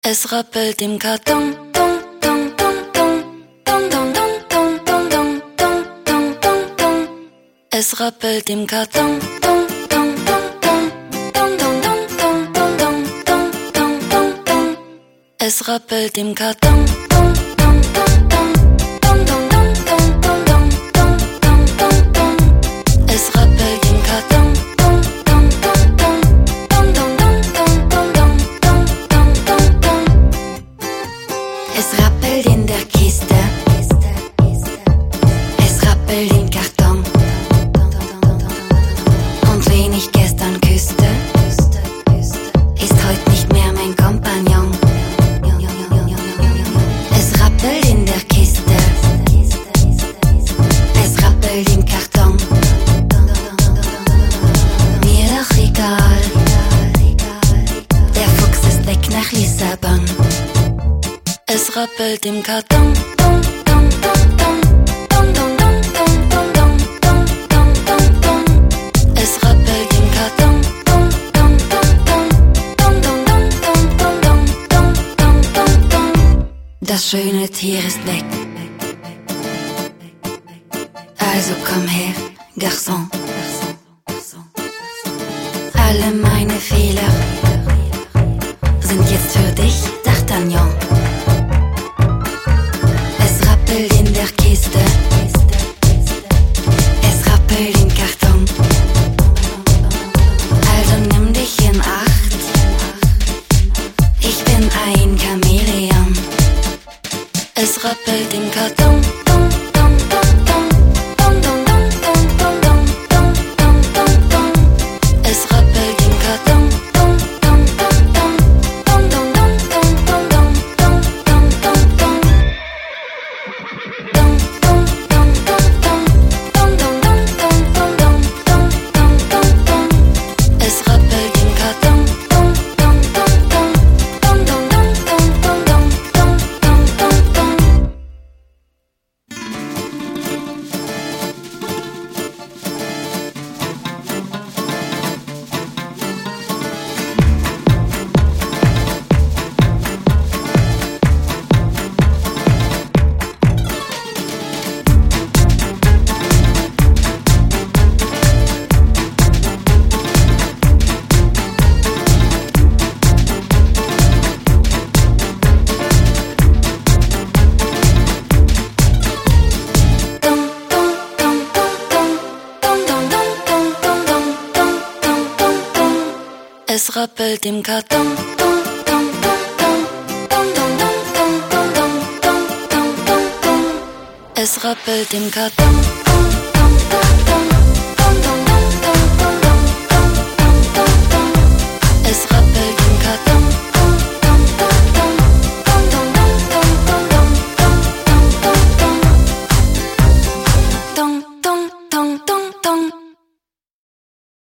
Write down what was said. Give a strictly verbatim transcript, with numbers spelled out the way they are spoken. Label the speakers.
Speaker 1: Es rappelt im Karton. Dum, dum, dum, dum. Dum, dum, dum, dum, dum, dum, dum, dum, dum. Es rappelt im Karton. Dum, dum, dum, dum. Dum, dum, dum, dum, dum, dum, dum, dum, dum. Es rappelt im Karton. Dum, dum, dum, dum. Dum, dum, dum, dum, dum, dum, dum, dum, dum. Es rappelt im Karton. Dum, dum, dum, dum. Dum, dum, dum, dum, dum, dum, dum, dum, dum. Es rappelt in der Kiste. Es rappelt im Karton. Und wen ich gestern küsste, ist heute nicht mehr mein Kompagnon. Es rappelt in der Kiste. Es rappelt im Karton. Mir doch egal. Der Fuchs ist weg nach Lissabon. Es rappelt im Karton. Dum, dum, dum, dum. Dum, dum, dum, dum, dum, dum, dum, dum, dum. Es rappelt im Karton. Dum, dum, dum, dum. Dum, dum, dum, dum, dum, dum, dum, dum, dum. Das schöne Tier ist weg. Also komm her, Garçon. Alle meine Fehler sind jetzt für dich, D'Artagnan. Es rappelt in der Kiste. Es rappelt im Karton. Also nimm dich in Acht. Ich bin ein Chamäleon. Es rappelt im Karton. Dum, dum, dum, dum. Dum, dum, dum, dum, dum, dum, dum, dum, dum. Es rappelt im Karton. Dum, dum, dum, dum. Dum, dum, dum, dum, dum, dum, dum, dum, dum. Dum, dum, dum, dum, dum. Dum, dum, dum, dum, dum, dum, dum, dum, dum. Es rappelt im Karton. Dum, dum, dum, dum. Dum, dum, dum, dum, dum, dum, dum, dum, dum. Es rappelt im Karton. Dum, dum, dum, dum. Dum, dum, dum, dum, dum, dum, dum, dum, dum. Es rappelt im Karton.